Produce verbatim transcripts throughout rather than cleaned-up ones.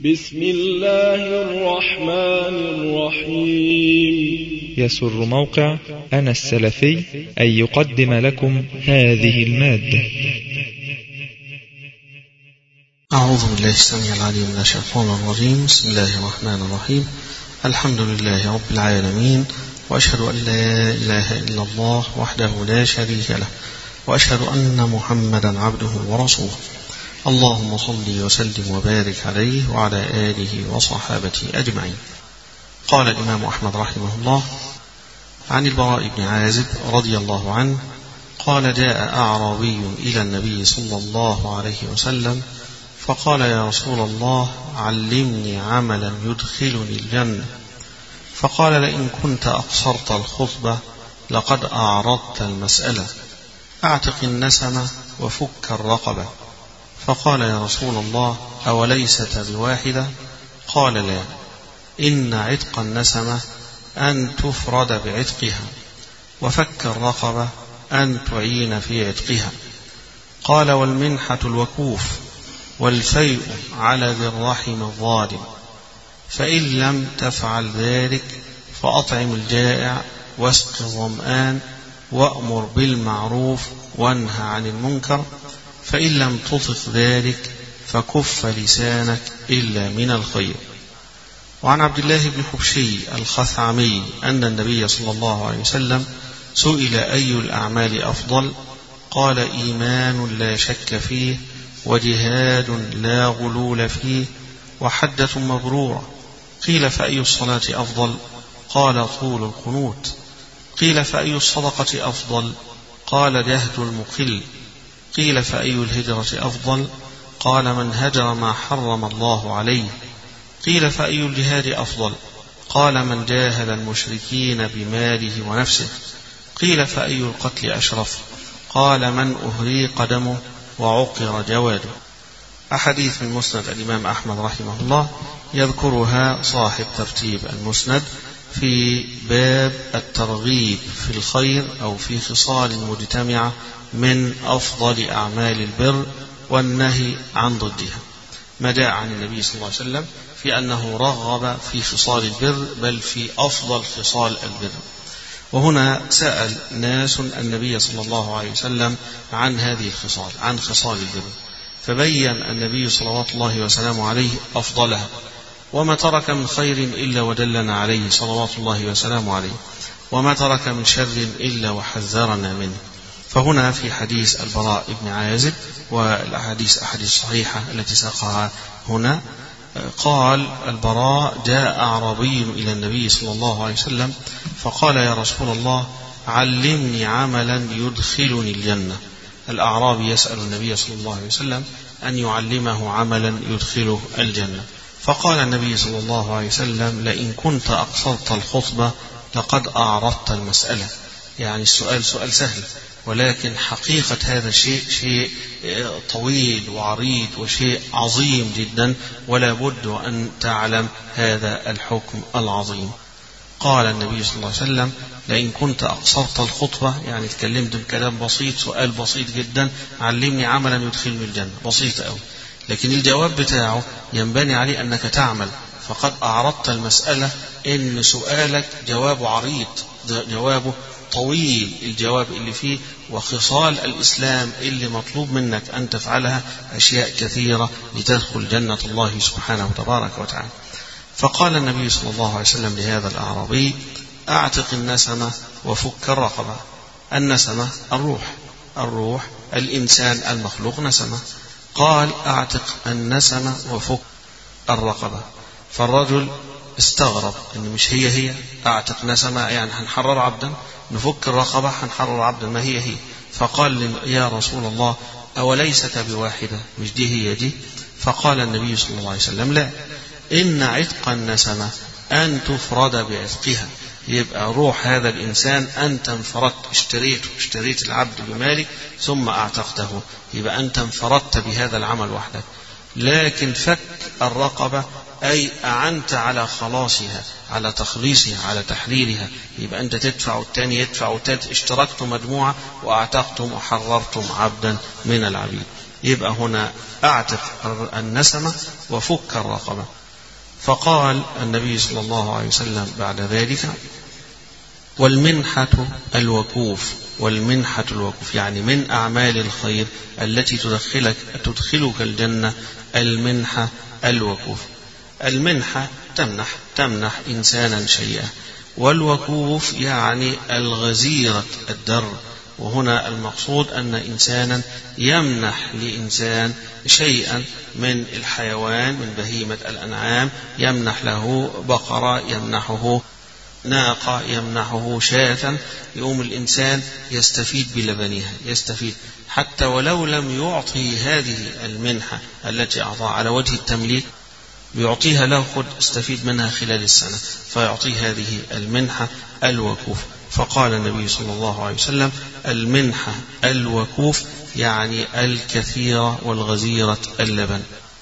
بسم الله الرحمن الرحيم. يسر موقع أنا السلفي أن يقدم لكم هذه المادة. أعوذ بالله السميع العليم من الشيطان الرجيم. بسم الله الرحمن الرحيم. الحمد لله رب العالمين، وأشهد أن لا إله إلا الله وحده لا شريك له، وأشهد أن محمدا عبده ورسوله. اللهم صل وسلم وبارك عليه وعلى آله وصحابته أجمعين. قال الإمام أحمد رحمه الله عن البراء بن عازب رضي الله عنه قال: جاء أعرابي إلى النبي صلى الله عليه وسلم فقال: يا رسول الله، علمني عملا يدخلني الجنة. فقال: لئن كنت أقصرت الخطبة لقد أعرضت المسألة، أعتق النسمة وفك الرقبة. فقال: يا رسول الله، أوليست بواحدة؟ قال: لا، إن عتق النسمة أن تفرد بعتقها، وفك الرقبة أن تعين في عتقها. قال: والمنحة الوكوف، والفيء على ذي الرحم الظالم، فإن لم تفعل ذلك فأطعم الجائع واسق الظمآن وأمر بالمعروف وانهى عن المنكر، فإن لم تطق ذلك فكف لسانك إلا من الخير. وعن عبد الله بن حبشي الخثعمي أن النبي صلى الله عليه وسلم سئل: أي الأعمال أفضل؟ قال: إيمان لا شك فيه، وجهاد لا غلول فيه، وحجة مبرورة. قيل: فأي الصلاة أفضل؟ قال: طول القنوت. قيل: فأي الصدقة أفضل؟ قال: جهد المقل. قيل: فأي الهجرة أفضل؟ قال: من هجر ما حرم الله عليه. قيل: فأي الجهاد أفضل؟ قال: من جاهد المشركين بماله ونفسه. قيل: فأي القتل أشرف؟ قال: من أهريق دمه وعقر جواده. أحاديث من مسند الإمام أحمد رحمه الله يذكرها صاحب ترتيب المسند في باب الترغيب في الخير أو في خصال مجتمعة من أفضل أعمال البر والنهي عن ضدها، ما جاء عن النبي صلى الله عليه وسلم في أنه رغب في خصال البر، بل في أفضل خصال البر. وهنا سأل ناس النبي صلى الله عليه وسلم عن هذه الخصال، عن خصال البر، فبين النبي صلوات الله وسلامه عليه أفضلها، وما ترك من خير إلا ودلنا عليه صلوات الله وسلامه عليه، وما ترك من شر إلا وحذرنا منه. فهنا في حديث البراء بن عازب والأحاديث أحاديث صحيحة التي ساقها هنا، قال البراء: جاء أعرابي إلى النبي صلى الله عليه وسلم فقال: يا رسول الله، علمني عملا يدخلني الجنة. الأعرابي يسأل النبي صلى الله عليه وسلم أن يعلمه عملا يدخله الجنة. فقال النبي صلى الله عليه وسلم: لئن كنت أقصرت الخطبة لقد أعرضت المسألة. يعني السؤال سؤال سهل، ولكن حقيقة هذا الشيء شيء طويل وعريض وشيء عظيم جدا، ولا بد أن تعلم هذا الحكم العظيم. قال النبي صلى الله عليه وسلم: لئن كنت أقصرت الخطبة، يعني تكلمت بكلام بسيط، سؤال بسيط جدا، علمني عملا يدخلني الجنة، بسيط أوي، لكن الجواب بتاعه ينبني عليه أنك تعمل، فقد أعرضت المسألة. إن سؤالك جوابه عريض، جوابه طويل، الجواب اللي فيه وخصال الإسلام اللي مطلوب منك أن تفعلها أشياء كثيرة لتدخل جنة الله سبحانه وتبارك وتعالى. فقال النبي صلى الله عليه وسلم لهذا الأعرابي: أعتق النسمة وفك الرقبة. النسمة الروح، الروح الإنسان المخلوق نسمة. قال: أعتق النسمة وفك الرقبة. فالرجل استغرب إن مش هي هي أعتق نسمة يعني هنحرر عبدا، نفك الرقبة هنحرر عبدا، ما هي هي. فقال: يا رسول الله، أوليست بواحدة؟ مش دي هي دي؟ فقال النبي صلى الله عليه وسلم: لا، إن عتق النسمة أن تفرد بعتقها. يبقى روح هذا الإنسان أنت انفردت، اشتريته، اشتريت العبد بمالك ثم أعتقته، يبقى أنت انفردت بهذا العمل وحدك. لكن فك الرقبة أي أعنت على خلاصها، على تخليصها، على تحريرها، يبقى أنت تدفع والتاني يدفع والتالت، اشتركتم مجموعة وأعتقتم وحررتم عبدا من العبيد. يبقى هنا أعتق النسمة وفك الرقبة. فقال النبي صلى الله عليه وسلم بعد ذلك: والمنحة الوكوف. والمنحة الوكوف يعني من أعمال الخير التي تدخلك تدخلك الجنة المنحة الوكوف. المنحة تمنح تمنح إنسانا شيئا، والوكوف يعني الغزيرة الدر. وهنا المقصود أن إنسانا يمنح لإنسان شيئا من الحيوان من بهيمة الأنعام، يمنح له بقرة، يمنحه ناقة، يمنحه شاة، يقوم الإنسان يستفيد بلبنها، يستفيد حتى ولو لم يعطي هذه المنحة التي أعطاها على وجه التمليك، بيعطيها له: خذ استفيد منها خلال السنة، فيعطي هذه المنحة الوكوف. فقال النبي صلى الله عليه وسلم: المنحة الوكوف يعني الكثيرة والغزيرة اللبن.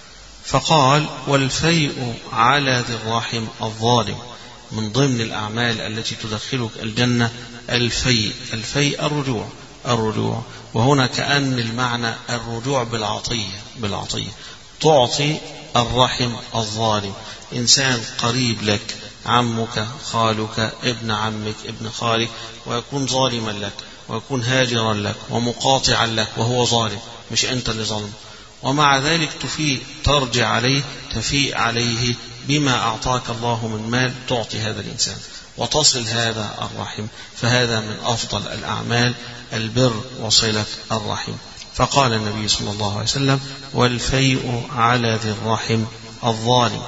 فقال: والفيء على ذي الرحم الظالم. من ضمن الأعمال التي تدخلك الجنة الفيء. الفيء الرجوع الرجوع وهنا كأن المعنى الرجوع بالعطية بالعطية تعطي الرحم الظالم، إنسان قريب لك، عمك، خالك، ابن عمك، ابن خالك، ويكون ظالما لك ويكون هاجرا لك ومقاطعا لك وهو ظالم، مش أنت اللي ظلم، ومع ذلك تفيء ترجع عليه تفيء عليه بما أعطاك الله من مال، تعطي هذا الإنسان وتصل هذا الرحم. فهذا من أفضل الأعمال البر وصلة الرحم. فقال النبي صلى الله عليه وسلم: والفيء على ذي الرحم الظالم.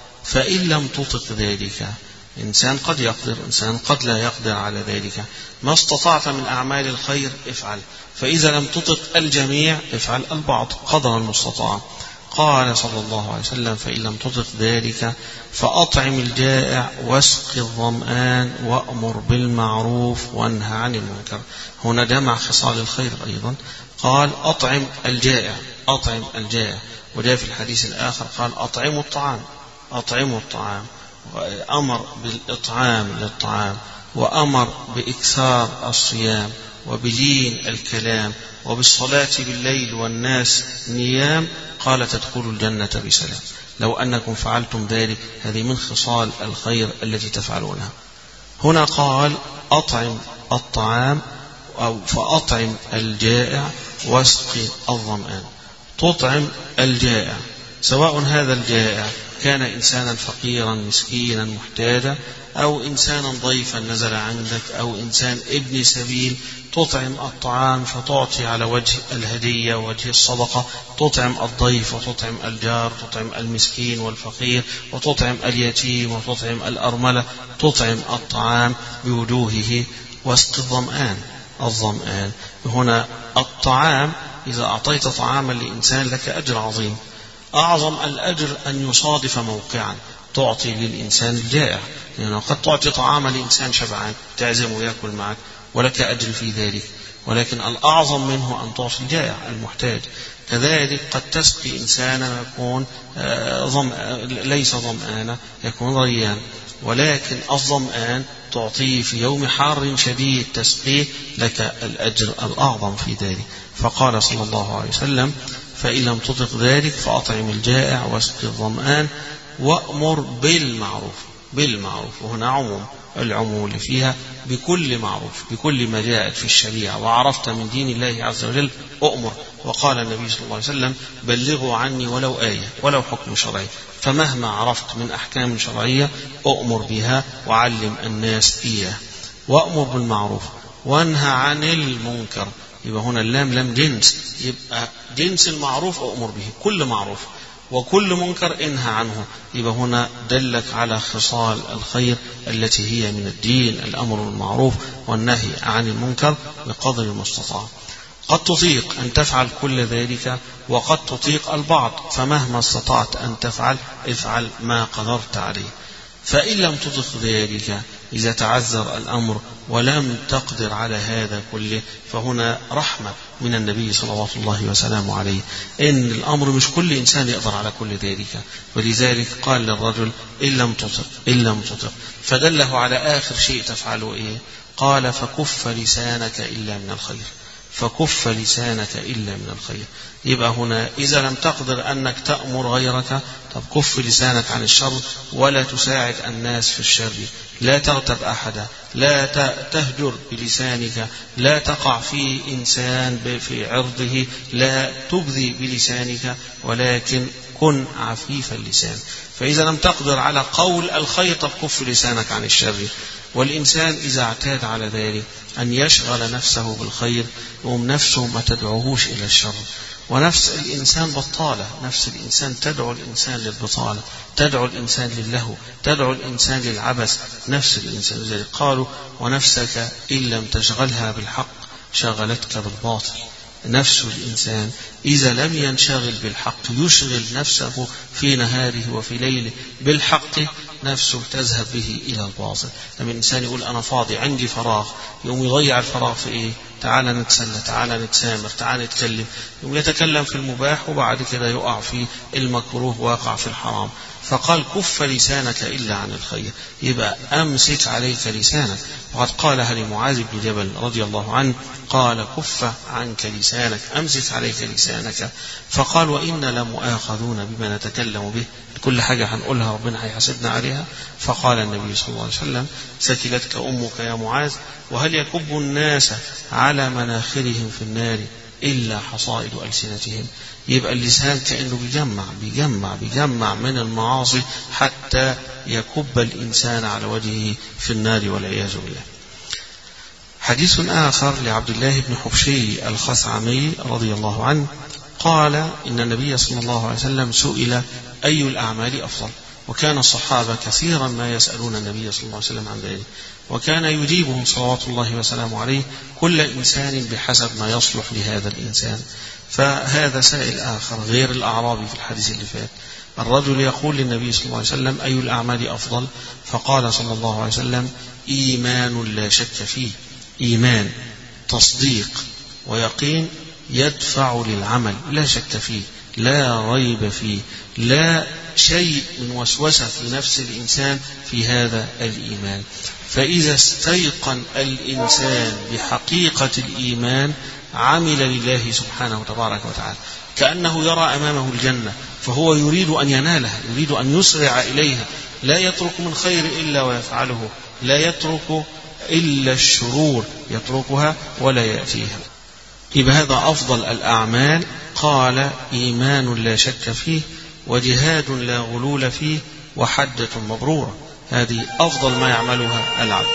فإن لم تطق ذلك، إنسان قد يقدر، إنسان قد لا يقدر على ذلك، ما استطعت من أعمال الخير افعل، فإذا لم تطق الجميع افعل البعض قدر المستطاع. قال صلى الله عليه وسلم: فإن لم تطق ذلك فأطعم الجائع واسق الظمآن وأمر بالمعروف وانهى عن المنكر. هنا جمع خصال الخير أيضا، قال: أطعم الجائع أطعم الجائع وجاء في الحديث الآخر قال: أطعموا الطعام أطعموا الطعام وأمر بالإطعام للطعام، وأمر بإكثار الصيام وبلين الكلام وبالصلاة بالليل والناس نيام. قال: تدخلوا الجنة بسلام. لو أنكم فعلتم ذلك، هذه من خصال الخير التي تفعلونها. هنا قال: أطعم الطعام أو فأطعم الجائع واسقي الظمآن. تطعم الجائع، سواء هذا الجائع كان إنسانا فقيرا مسكينا محتاجا، أو إنسانا ضيفا نزل عندك، أو إنسان ابن سبيل، تطعم الطعام فتعطي على وجه الهدية ووجه الصدقة، تطعم الضيف وتطعم الجار، تطعم المسكين والفقير، وتطعم اليتيم وتطعم الأرملة، تطعم الطعام بوجوهه. واسق الظمآن الظمآن هنا الطعام، إذا أعطيت طعاما لإنسان لك أجر عظيم، أعظم الأجر أن يصادف موقعا تعطي للإنسان الجائع، لأنه يعني قد تعطي طعاما لإنسان شبعان تعزمه يأكل معك ولك أجر في ذلك، ولكن الأعظم منه أن تعطي الجائع المحتاج. كذلك قد تسقي إنسانا يكون ظم... ليس ظمآنا، يكون ريان، ولكن الظمآن تعطيه في يوم حار شديد تسقيه، لك الأجر الأعظم في ذلك. فقال صلى الله عليه وسلم: فإن لم تطق ذلك فأطعم الجائع واسقي الظمآن وأمر بالمعروف. بالمعروف وهنا عموم، العموم اللي فيها بكل معروف، بكل ما جاءت في الشريعة وعرفت من دين الله عز وجل أؤمر. وقال النبي صلى الله عليه وسلم: بلغوا عني ولو آية ولو حكم شرعي. فمهما عرفت من أحكام شرعية أؤمر بها وعلم الناس إياه. وأمر بالمعروف وانهى عن المنكر. يبقى هنا اللام لام جنس، يبقى جنس المعروف أؤمر به كل معروف، وكل منكر انهى عنه. يبقى هنا دلك على خصال الخير التي هي من الدين: الأمر بالمعروف والنهي عن المنكر بقدر المستطاع. قد تطيق أن تفعل كل ذلك وقد تطيق البعض، فمهما استطعت أن تفعل افعل ما قدرت عليه. فإن لم تطق ذلك، إذا تعذر الأمر ولم تقدر على هذا كله، فهنا رحمة من النبي صلى الله وسلامه عليه، إن الأمر مش كل إنسان يقدر على كل ذلك، ولذلك قال للرجل: إن لم تطق إن لم تطق فدله على آخر شيء تفعله إيه؟ قال: فكف لسانك إلا من الخير. فكف لسانك إلا من الخير. يبقى هنا إذا لم تقدر أنك تأمر غيرك، طب كف لسانك عن الشر ولا تساعد الناس في الشر، لا تغتب أحدا، لا تهجر بلسانك، لا تقع في إنسان في عرضه، لا تبذي بلسانك، ولكن كن عفيف اللسان. فإذا لم تقدر على قول الخير طب كف لسانك عن الشر. والإنسان إذا اعتاد على ذلك أن يشغل نفسه بالخير يقوم نفسه ما تدعوهوش إلى الشر. ونفس الإنسان بطالة، نفس الإنسان تدعو الإنسان للبطالة، تدعو الإنسان للهو، تدعو الإنسان للعبث. نفس الإنسان لذلك قالوا ونفسك إن لم تشغلها بالحق شغلتك بالباطل. نفس الإنسان إذا لم ينشغل بالحق يشغل نفسه في نهاره وفي ليله بالحق، نفسه تذهب به إلى الباطل. لما الإنسان يقول أنا فاضي عندي فراغ يقوم يضيع الفراغ في إيه؟ تعالى نتسلى، تعالى نتسامر، تعالى نتكلم، يقوم يتكلم في المباح وبعد كده يقع في المكروه ويقع في الحرام. فقال كف لسانك إلا عن الخير، يبقى أمسك عليك لسانك. وقد قالها لمعاذ بن جبل رضي الله عنه قال كف عنك لسانك، أمسك عليك لسانك. فقال وإنا لمؤاخذون بما نتكلم به، كل حاجة هنقولها ربنا هيحاسبنا عليها. فقال النبي صلى الله عليه وسلم سكلتك أمك يا معاذ، وهل يكب الناس على مناخرهم في النار إلا حصائد ألسنتهم. يبقى اللسان كأنه بيجمع بيجمع بيجمع من المعاصي حتى يكب الإنسان على وجهه في النار والعياذ بالله. حديث آخر لعبد الله بن حبشي الخثعمي رضي الله عنه قال إن النبي صلى الله عليه وسلم سئل أي الأعمال أفضل، وكان الصحابة كثيرا ما يسألون النبي صلى الله عليه وسلم عن ذلك، وكان يجيبهم صلوات الله وسلامه عليه كل إنسان بحسب ما يصلح لهذا الإنسان. فهذا سائل آخر غير الأعرابي في الحديث اللي فات، الرجل يقول للنبي صلى الله عليه وسلم أي الأعمال أفضل؟ فقال صلى الله عليه وسلم إيمان لا شك فيه، إيمان تصديق ويقين يدفع للعمل لا شك فيه لا ريب فيه، لا شيء من وسوسة في نفس الإنسان في هذا الإيمان. فإذا استيقن الإنسان بحقيقة الإيمان عمل لله سبحانه وتبارك وتعالى، كأنه يرى أمامه الجنة فهو يريد أن ينالها، يريد أن يسرع إليها، لا يترك من خير إلا ويفعله، لا يترك إلا الشرور يتركها ولا يأتيها. يبقى هذا أفضل الأعمال. قال إيمان لا شك فيه، وجهاد لا غلول فيه، وحجة مبرورة. هذه أفضل ما يعملها العبد.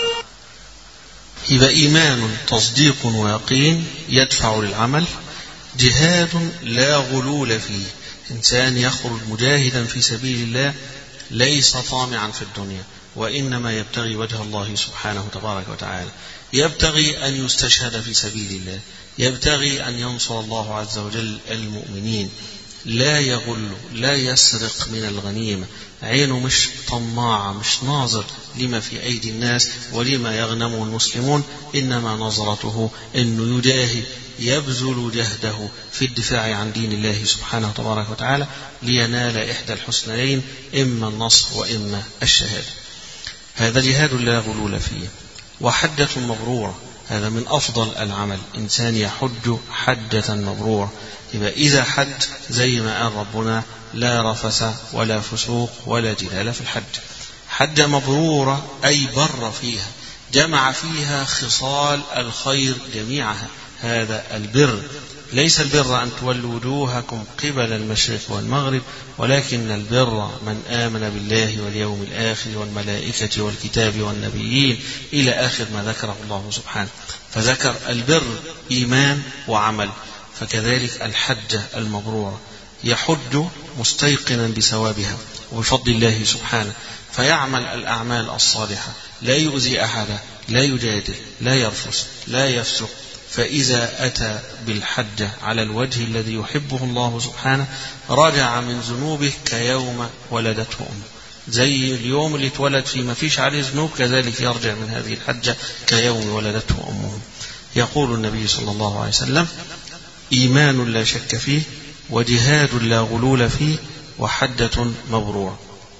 يبقى إيمان تصديق ويقين يدفع للعمل، جهاد لا غلول فيه، إنسان يخرج مجاهدا في سبيل الله ليس طامعا في الدنيا وإنما يبتغي وجه الله سبحانه وتبارك وتعالى، يبتغي أن يستشهد في سبيل الله، يبتغي أن ينصر الله عز وجل المؤمنين، لا يغل لا يسرق من الغنيمة، عينه مش طماعة، مش ناظر لما في أيدي الناس ولما يغنمه المسلمون، إنما نظرته أنه يجاهد يبذل جهده في الدفاع عن دين الله سبحانه وتبارك وتعالى لينال إحدى الحسنيين، إما النصر وإما الشهادة. هذا جهاد لا غلول فيه. وحجة مبرورة، هذا من أفضل العمل، إنسان يحج حجة مبرورة. يبقى إذا حج زي ما قال ربنا لا رفث ولا فسوق ولا جدال في الحج. حجة مبرورة أي بر فيها، جمع فيها خصال الخير جميعها. هذا البر ليس البر أن تولوا وجوهكم قبل المشرق والمغرب، ولكن البر من آمن بالله واليوم الآخر والملائكة والكتاب والنبيين إلى آخر ما ذكره الله سبحانه. فذكر البر إيمان وعمل. فكذلك الحجة المبرورة يحج مستيقنا بثوابها وبفضل الله سبحانه، فيعمل الأعمال الصالحة، لا يؤذي أحدا، لا يجادل، لا يرفث، لا يفسق. فإذا أتى بالحجة على الوجه الذي يحبه الله سبحانه رجع من ذنوبه كيوم ولدته أمه، زي اليوم اللي اتولد فيه ما فيش عليه ذنوب، كذلك يرجع من هذه الحجة كيوم ولدته أمه. يقول النبي صلى الله عليه وسلم إيمان لا شك فيه، وجهاد لا غلول فيه، وحجة مبرورة.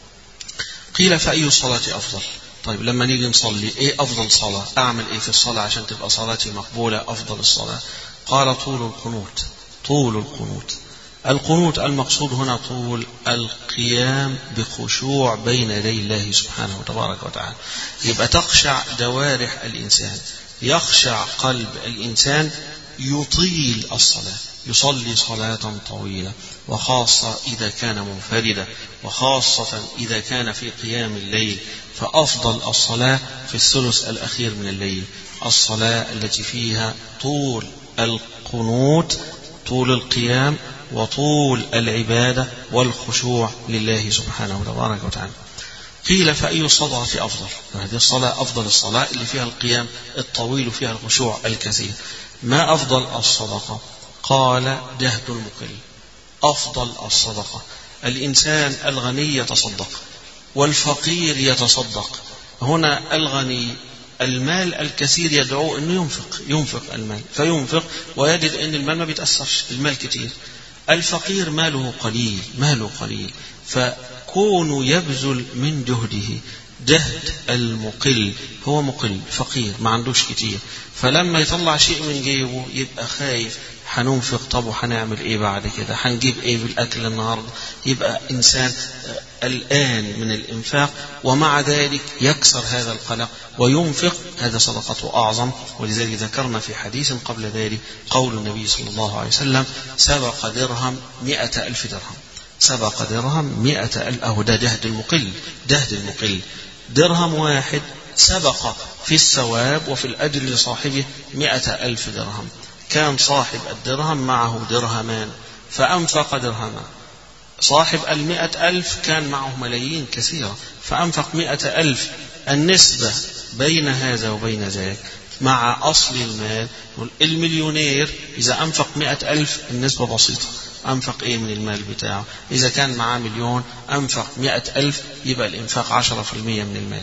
قيل فأي الصلاة أفضل؟ طيب لما نيجي نصلي ايه افضل صلاة؟ اعمل ايه في الصلاة عشان تبقى صلاتي مقبولة؟ افضل الصلاة قال طول القنوت. طول القنوت القنوت المقصود هنا طول القيام بخشوع بين يدي الله سبحانه وتبارك وتعالى. يبقى تخشع جوارح الإنسان، يخشع قلب الإنسان، يطيل الصلاة، يصلي صلاة طويلة، وخاصة إذا كان منفردا، وخاصة إذا كان في قيام الليل، فأفضل الصلاة في الثلث الأخير من الليل، الصلاة التي فيها طول القنوت، طول القيام، وطول العبادة والخشوع لله سبحانه وتبارك وتعالى. قيل فأي الصلاة أفضل؟ هذه الصلاة أفضل الصلاة اللي فيها القيام الطويل فيها الخشوع الكثير. ما أفضل الصدقة؟ قال جهد المقل. أفضل الصدقة الإنسان الغني يتصدق والفقير يتصدق. هنا الغني المال الكثير يدعو أنه ينفق ينفق المال فينفق ويجد أن المال ما بيتأثرش، المال كتير. الفقير ماله قليل ماله قليل فكون يبذل من جهده. جهد المقل هو مقل فقير ما عندوش كتير، فلما يطلع شيء من جيبه يبقى خايف هننفق، طب وهنعمل ايه بعد كده، هنجيب ايه بالاكل النهارده، يبقى انسان الآن من الإنفاق، ومع ذلك يكسر هذا القلق وينفق. هذا صدقته أعظم. ولذلك ذكرنا في حديث قبل ذلك قول النبي صلى الله عليه وسلم سبق درهم مئة ألف درهم. سبق درهم مئة ألف، أو ده جهد المقل. جهد المقل درهم واحد سبق في الثواب وفي الأجر لصاحبه مئة ألف درهم. كان صاحب الدرهم معه درهمان فأنفق درهما، صاحب المئة ألف كان معه ملايين كثيرة فأنفق مئة ألف. النسبة بين هذا وبين ذاك مع أصل المال، المليونير إذا أنفق مئة ألف النسبة بسيطة، أنفق إيه من المال بتاعه؟ إذا كان معاه مليون أنفق مئة ألف يبقى الإنفاق عشرة في المية من المال.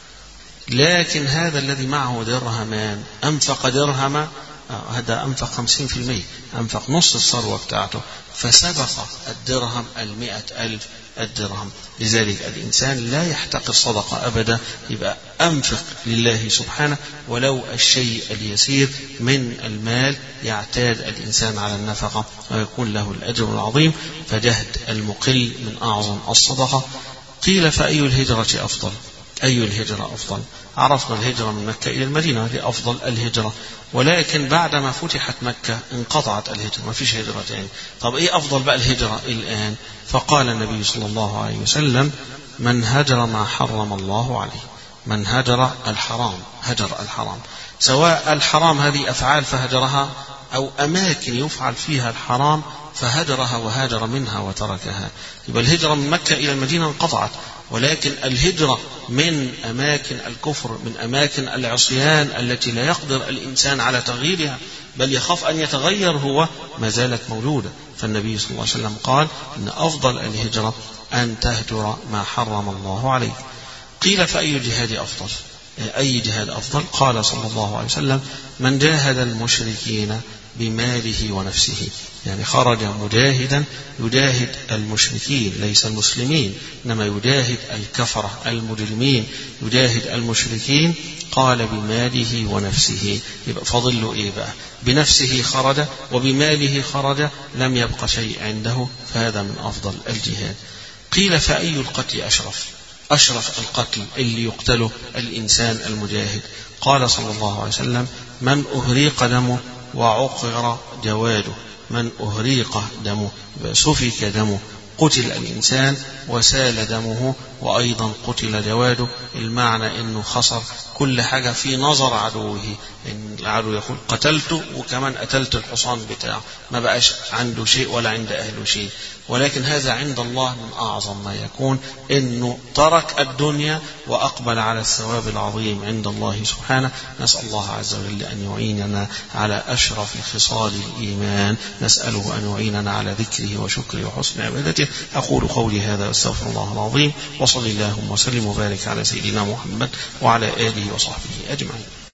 لكن هذا الذي معه درهمان أنفق درهما، هذا أنفق خمسين في المية، أنفق نص الثروة بتاعته، فسبق الدرهم المئة ألف الدرهم. لذلك الإنسان لا يحتقر الصدقة أبدا، يبقى أنفق لله سبحانه ولو الشيء اليسير من المال، يعتاد الإنسان على النفقة ويكون له الأجر العظيم. فجهد المقل من أعظم الصدقة. قيل فأي الهجرة أفضل؟ أي الهجرة أفضل؟ عرفنا الهجرة من مكة إلى المدينة هذه أفضل الهجرة، ولكن بعدما فتحت مكة انقطعت الهجرة، ما فيش هجرة تاني. طب إيه أفضل بقى الهجرة الآن؟ فقال النبي صلى الله عليه وسلم من هجر ما حرم الله عليه. من هجر الحرام، هجر الحرام، سواء الحرام هذه أفعال فهجرها أو أماكن يفعل فيها الحرام فهجرها وهاجر منها وتركها. يبقى الهجرة من مكة إلى المدينة انقطعت، ولكن الهجرة من أماكن الكفر، من أماكن العصيان التي لا يقدر الإنسان على تغييرها بل يخاف أن يتغير هو، ما زالت موجودة. فالنبي صلى الله عليه وسلم قال إن أفضل الهجرة أن تهجر ما حرم الله عليه. قيل فأي جهاد أفضل؟ أي جهاد أفضل؟ قال صلى الله عليه وسلم من جاهد المشركين بماله ونفسه، يعني خرج مجاهدا يجاهد المشركين ليس المسلمين، إنما يجاهد الكفرة المجرمين، يجاهد المشركين. قال بماله ونفسه، يبقى فضل له إيه بقى؟ بنفسه خرج وبماله خرج، لم يبق شيء عنده، فهذا من أفضل الجهاد. قيل فأي القتل أشرف؟ أشرف القتل اللي يقتله الإنسان المجاهد. قال صلى الله عليه وسلم من أهريق دمه وعقر جواده. من أهريق دمه سفك دمه، قتل الإنسان وسال دمه وأيضا قتل جواده. المعنى أنه خسر كل حاجة في نظر عدوه، إن العدو يقول قتلته وكمان قتلت الحصان بتاعه، ما بقاش عنده شيء ولا عند أهله شيء. ولكن هذا عند الله من أعظم ما يكون، أنه ترك الدنيا وأقبل على الثواب العظيم عند الله سبحانه. نسأل الله عز وجل أن يعيننا على أشرف خصال الإيمان، نسأله أن يعيننا على ذكره وشكره وحسن عبادته. أقول قولي هذا واستغفر الله العظيم، وصلى اللهم وسلم وبارك على سيدنا محمد وعلى آله وصحبه أجمعين.